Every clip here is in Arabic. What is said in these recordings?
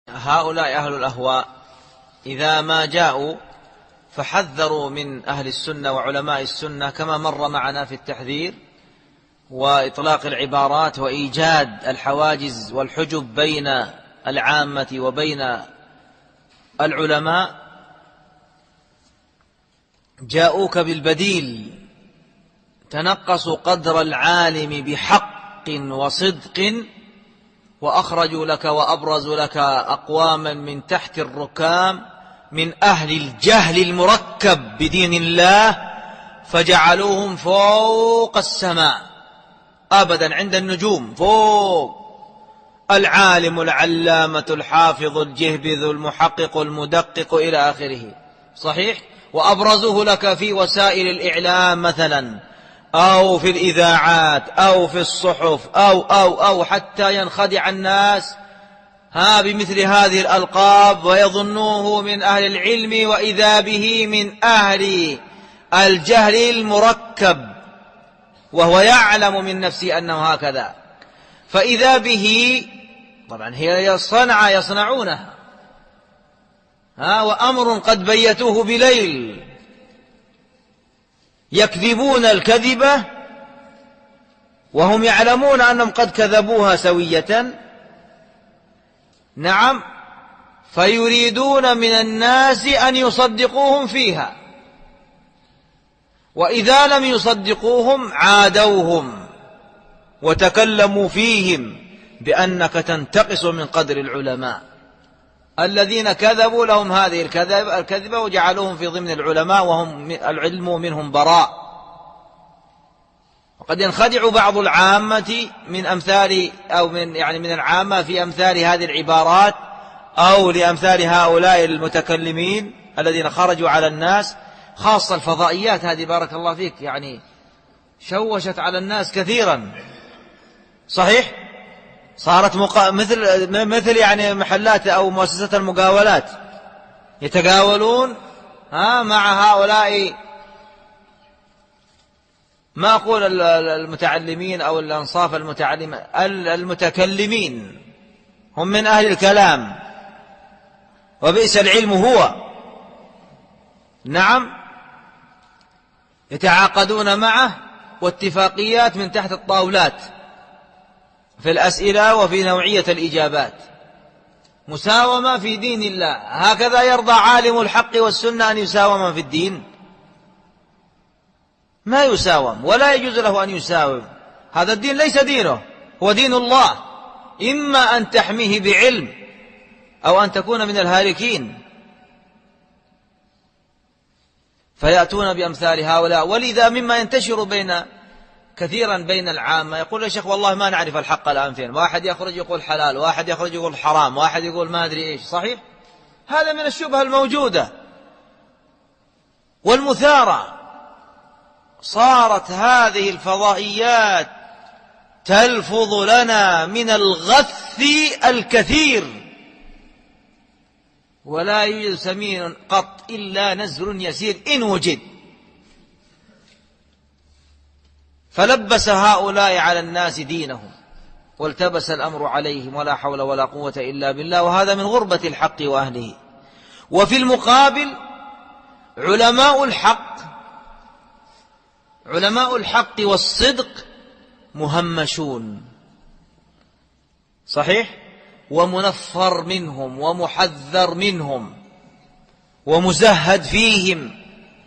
هؤلاء أهل الأهواء إذا ما جاءوا فحذروا من أهل السنة وعلماء السنة كما مر معنا في التحذير وإطلاق العبارات وإيجاد الحواجز والحجب بين العامة وبين العلماء. جاءوك بالبديل، تنقصوا قدر العالم بحق وصدق وأخرجوا لك وأبرزوا لك أقواما من تحت الركام من أهل الجهل المركب بدين الله فجعلوهم فوق السماء أبدا عند النجوم، فوق العالم العلامة الحافظ الجهبذ المحقق المدقق إلى آخره. صحيح؟ وأبرزوه لك في وسائل الإعلام مثلا أو في الإذاعات أو في الصحف أو حتى ينخدع الناس بمثل هذه الألقاب ويظنوه من أهل العلم وإذا به من أهل الجهل المركب وهو يعلم من نفسه أنه هكذا. فإذا به طبعا هي صنعة يصنعونها وأمر قد بيتوه بليل، يكذبون الكذبة وهم يعلمون أنهم قد كذبوها سوية. نعم، فيريدون من الناس أن يصدقوهم فيها، وإذا لم يصدقوهم عادوهم وتكلموا فيهم بأنك تنتقص من قدر العلماء الذين كذبوا لهم هذه الكذبة وجعلوهم في ضمن العلماء وهم العلم منهم براء. وقد ينخدع بعض العامة من أمثال أو من العامة في أمثال هذه العبارات أو لأمثال هؤلاء المتكلمين الذين خرجوا على الناس، خاصة الفضائيات هذه بارك الله فيك شوشت على الناس كثيرا. صحيح؟ صارت مثل محلات أو مؤسسات المقاولات يتقاولون مع هؤلاء، ما أقول المتعلمين أو الأنصاف المتكلمين، هم من أهل الكلام وبئس العلم هو. نعم، يتعاقدون معه واتفاقيات من تحت الطاولات في الأسئلة وفي نوعية الإجابات، مساومة في دين الله. هكذا يرضى عالم الحق والسنة أن يساوم في الدين؟ ما يساوم ولا يجوز له أن يساوم. هذا الدين ليس دينه، هو دين الله، إما أن تحميه بعلم أو أن تكون من الهالكين. فيأتون بأمثال هؤلاء. ولذا مما ينتشر كثيرا بين العامة يقول يا شيخ والله ما نعرف الحق الآن فين، واحد يخرج يقول حلال، واحد يخرج يقول حرام، واحد يقول ما أدري إيش. صحيح؟ هذا من الشبهة الموجودة والمثارة. صارت هذه الفضائيات تلفظ لنا من الغث الكثير، ولا يوجد سمين قط إلا نزر يسير إن وجد. فلبس هؤلاء على الناس دينهم والتبس الأمر عليهم ولا حول ولا قوة إلا بالله، وهذا من غربة الحق وأهله. وفي المقابل علماء الحق والصدق مهمشون. صحيح؟ ومنفر منهم ومحذر منهم ومزهد فيهم.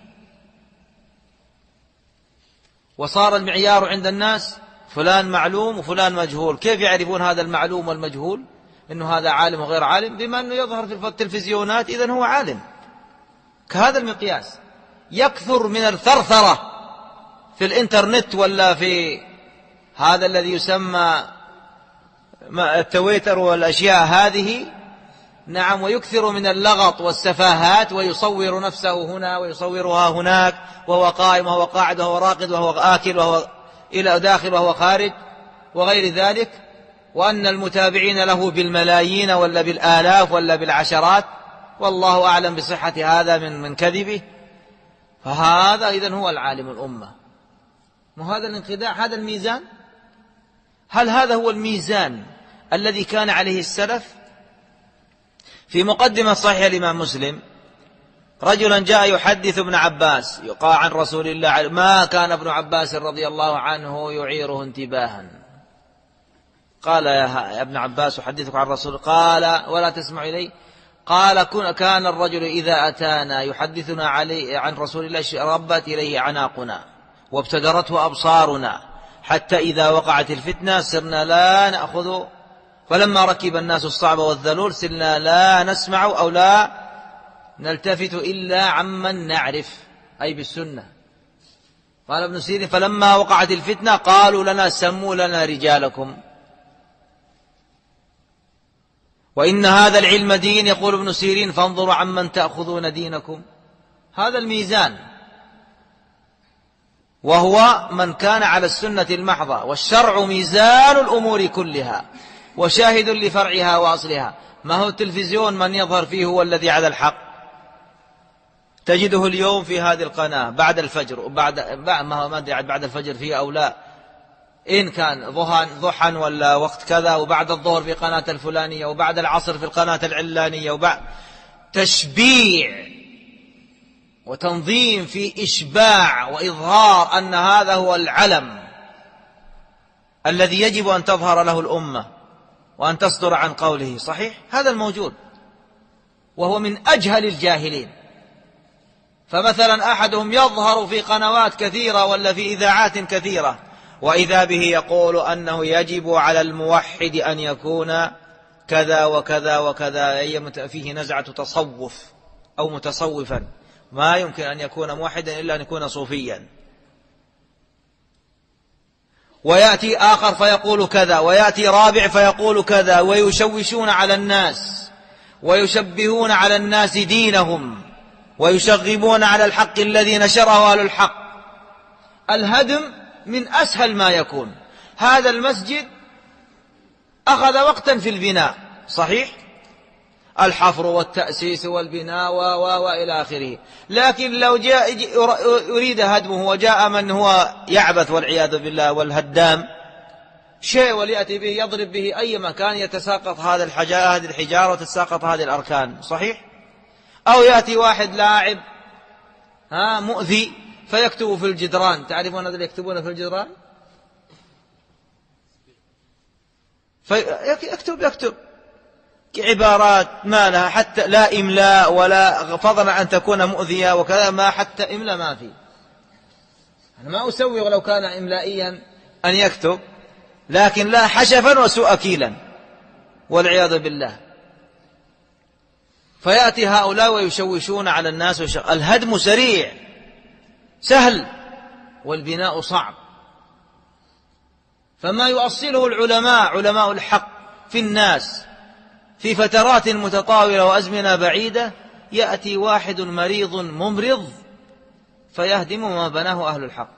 وصار المعيار عند الناس فلان معلوم وفلان مجهول. كيف يعرفون هذا المعلوم والمجهول إنه هذا عالم وغير عالم؟ بما أنه يظهر في التلفزيونات إذن هو عالم. كهذا المقياس. يكثر من الثرثرة في الإنترنت ولا في هذا الذي يسمى التويتر والأشياء هذه. نعم، ويكثر من اللغط والسفاهات ويصور نفسه هنا ويصورها هناك، وهو قائم وهو قاعد وهو راقد وهو آكل وهو إلى داخل وهو خارج وغير ذلك، وأن المتابعين له بالملايين ولا بالآلاف ولا بالعشرات، والله أعلم بصحة هذا من كذبه. فهذا إذن هو العالم الأمة. وهذا الانخداع، هذا الميزان. هل هذا هو الميزان الذي كان عليه السلف؟ في مقدمة صحيح الإمام مسلم رجلا جاء يحدث ابن عباس يقال عن رسول الله ما كان ابن عباس رضي الله عنه يعيره انتباها. قال يا ابن عباس أحدثك عن رسول، قال ولا تسمع إلي؟ قال كان الرجل إذا أتانا يحدثنا عن رسول الله ربت إليه عناقنا وابتدرته أبصارنا حتى إذا وقعت الفتنة سرنا لا نأخذ، فلما ركب الناس الصعب والذلول سرنا لا نسمع أو لا نلتفت إلا عمن نعرف، أي بالسنة. قال ابن سيرين فلما وقعت الفتنة قالوا لنا سموا لنا رجالكم، وإن هذا العلم دين. يقول ابن سيرين فانظروا عمن تأخذون دينكم. هذا الميزان، وهو من كان على السنة المحضة، والشرع ميزان الأمور كلها وشاهد لفرعها وأصلها. ما هو التلفزيون من يظهر فيه هو الذي على الحق، تجده اليوم في هذه القناة بعد الفجر، ما أدري بعد الفجر فيه أو لا، إن كان ضحى ولا وقت كذا، وبعد الظهر في قناة الفلانية، وبعد العصر في القناة العلانية، وبعد تشبيع وتنظيم في إشباع وإظهار أن هذا هو العلم الذي يجب أن تظهر له الأمة وأن تصدر عن قوله صحيح. هذا الموجود، وهو من أجهل الجاهلين. فمثلا أحدهم يظهر في قنوات كثيرة ولا في إذاعات كثيرة، وإذا به يقول أنه يجب على الموحد أن يكون كذا وكذا وكذا، فيه نزعة تصوف أو متصوفا، ما يمكن أن يكون موحدا إلا أن يكون صوفيا. ويأتي آخر فيقول كذا، ويأتي رابع فيقول كذا، ويشوشون على الناس ويشبهون على الناس دينهم ويشغبون على الحق الذي نشره أهل الحق. الهدم من أسهل ما يكون. هذا المسجد أخذ وقتا في البناء صحيح، الحفر والتأسيس والبناء وإلى آخره، لكن لو يريد هدمه وجاء من هو يعبث والعياذ بالله والهدام شيء وليأتي به يضرب به أي مكان يتساقط هذه الحجارة وتتساقط هذه الأركان صحيح. أو يأتي واحد لاعب مؤذي فيكتب في الجدران. تعرفون الذين يكتبون في الجدران؟ يكتب عبارات ما لها حتى لا إملاء ولا فضلا أن تكون مؤذية وكذا، ما حتى إملاء ما في. أنا ما أسوي ولو كان إملائيا أن يكتب، لكن لا حشفا وسوء أكيلا والعياذ بالله. فيأتي هؤلاء ويشوشون على الناس. الهدم سريع سهل والبناء صعب. فما يؤصله العلماء علماء الحق في الناس في فترات متطاولة وأزمنة بعيدة، يأتي واحد مريض ممرض فيهدم ما بناه أهل الحق.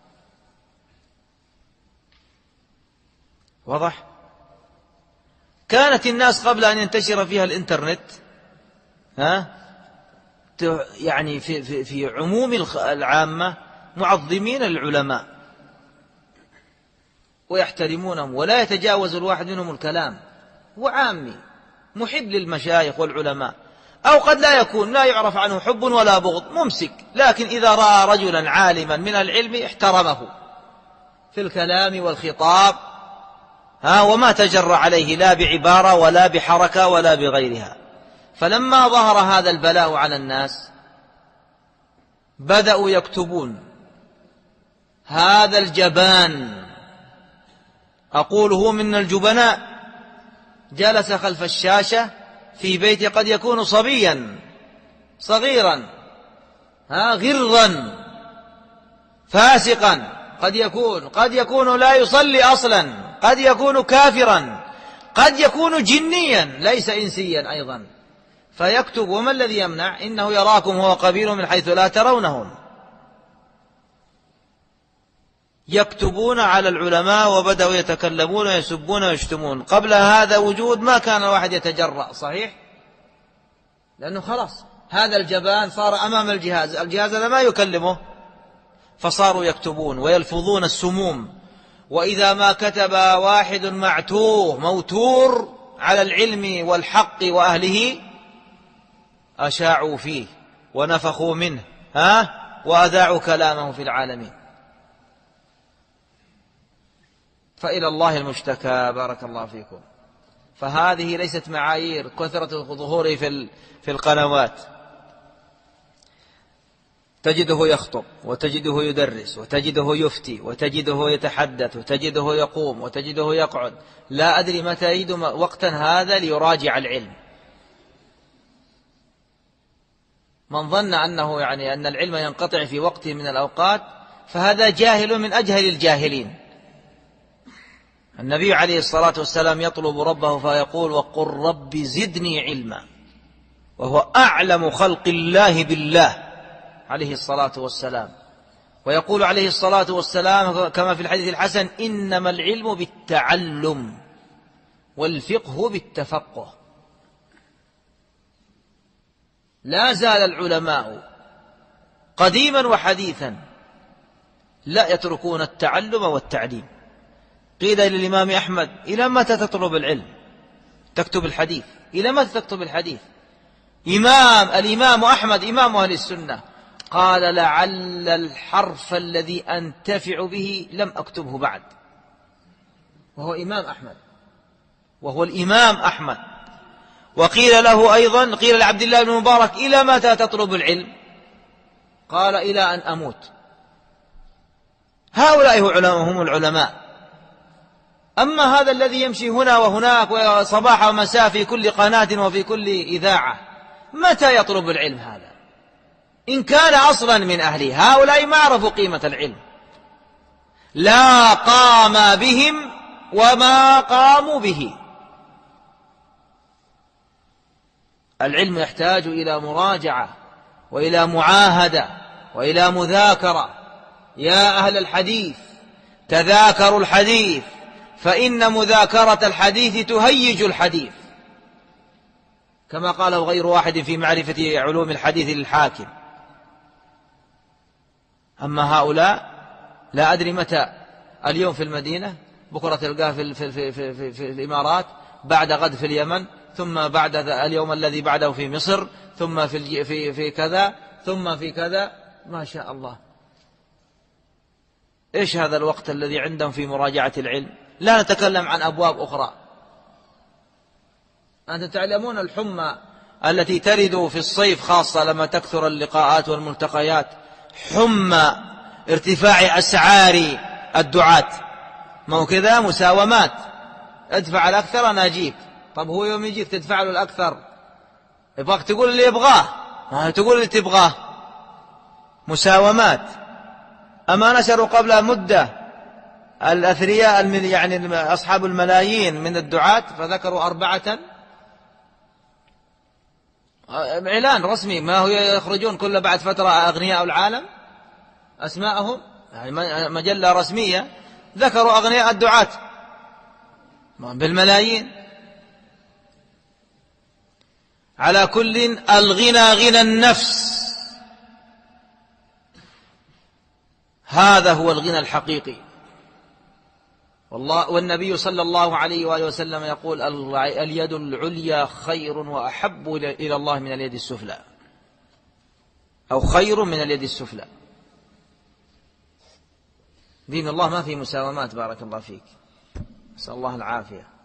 واضح؟ كانت الناس قبل أن ينتشر فيها الإنترنت يعني في عموم العامة معظمين العلماء ويحترمونهم، ولا يتجاوز الواحد منهم الكلام، وعامي محب للمشايخ والعلماء، أو قد لا يكون لا يعرف عنه حب ولا بغض، ممسك، لكن إذا رأى رجلا عالما من العلم احترمه في الكلام والخطاب وما تجرأ عليه لا بعبارة ولا بحركة ولا بغيرها. فلما ظهر هذا البلاء على الناس بدأوا يكتبون. هذا الجبان، أقول هو من الجبناء، جلس خلف الشاشة في بيته، قد يكون صبيا صغيرا غرا فاسقا، قد يكون لا يصلي أصلا، قد يكون كافرا، قد يكون جنيا ليس إنسيا أيضا، فيكتب. وما الذي يمنع؟ إنه يراكم هو قبيل من حيث لا ترونهم. يكتبون على العلماء وبدأوا يتكلمون ويسبون ويشتمون. قبل هذا وجود ما كان الواحد يتجرأ صحيح، لأنه خلاص هذا الجبان صار أمام الجهاز هذا ما يكلمه، فصاروا يكتبون ويلفظون السموم. وإذا ما كتب واحد معتوه موتور على العلم والحق وأهله أشاعوا فيه ونفخوا منه وأذاعوا كلامه في العالمين. فإلى الله المشتكى. بارك الله فيكم. فهذه ليست معايير كثرة ظهوره في القنوات. تجده يخطب، وتجده يدرس، وتجده يفتي، وتجده يتحدث، وتجده يقوم، وتجده يقعد. لا أدري متى يجد وقتا هذا ليراجع العلم. من ظن أنه أن العلم ينقطع في وقت من الأوقات فهذا جاهل من أجهل الجاهلين. النبي عليه الصلاة والسلام يطلب ربه فيقول: وقل رب زدني علما، وهو أعلم خلق الله بالله عليه الصلاة والسلام. ويقول عليه الصلاة والسلام كما في الحديث الحسن: إنما العلم بالتعلم والفقه بالتفقه. لا زال العلماء قديما وحديثا لا يتركون التعلم والتعليم. قيل للإمام أحمد: إلى متى تطلب العلم؟ تكتب الحديث؟ إلى متى تكتب الحديث؟ الإمام أحمد إمام أهل السنة قال: لعل الحرف الذي أنتفع به لم أكتبه بعد. وهو إمام أحمد، وهو الإمام أحمد. وقيل له أيضا، قيل لعبد الله بن مبارك: إلى متى تطلب العلم؟ قال: إلى أن أموت. هؤلاء هم العلماء. أما هذا الذي يمشي هنا وهناك وصباح ومساء في كل قناة وفي كل إذاعة، متى يطلب العلم هذا؟ إن كان أصلا من أهله. هؤلاء ما عرفوا قيمة العلم، لا قام بهم وما قاموا به. العلم يحتاج إلى مراجعة وإلى معاهدة وإلى مذاكرة. يا أهل الحديث تذاكروا الحديث، فإن مذاكرة الحديث تهيج الحديث، كما قاله غير واحد في معرفة علوم الحديث للحاكم. أما هؤلاء لا أدري متى، اليوم في المدينة، بكرة تلقاه في الإمارات، بعد غد في اليمن، ثم بعد اليوم الذي بعده في مصر، ثم في كذا، ثم في كذا. ما شاء الله. إيش هذا الوقت الذي عندهم في مراجعة العلم؟ لا نتكلم عن أبواب أخرى. أنتم تعلمون الحمى التي ترد في الصيف خاصة لما تكثر اللقاءات والملتقيات، حمى ارتفاع أسعار الدعاة. ما هو كذا مساومات، ادفع الأكثر أنا أجيك. طب هو يوم يجيك تدفع له الأكثر، يبغاك تقول اللي يبغاه، ما تقول اللي تبغاه. مساومات. أما نشروا قبل مدة الأثرياء أصحاب الملايين من الدعاة فذكروا 4، إعلان رسمي، ما هو يخرجون كل بعد فترة أغنياء العالم أسماءهم، مجلة رسمية، ذكروا أغنياء الدعاة بالملايين. على كل، الغنى غنى النفس، هذا هو الغنى الحقيقي. والنبي صلى الله عليه وآله وسلم يقول: اليد العليا خير وأحب إلى الله من اليد السفلى، أو خير من اليد السفلى. دين الله ما فيه مساومات. بارك الله فيك. نسأل الله العافية.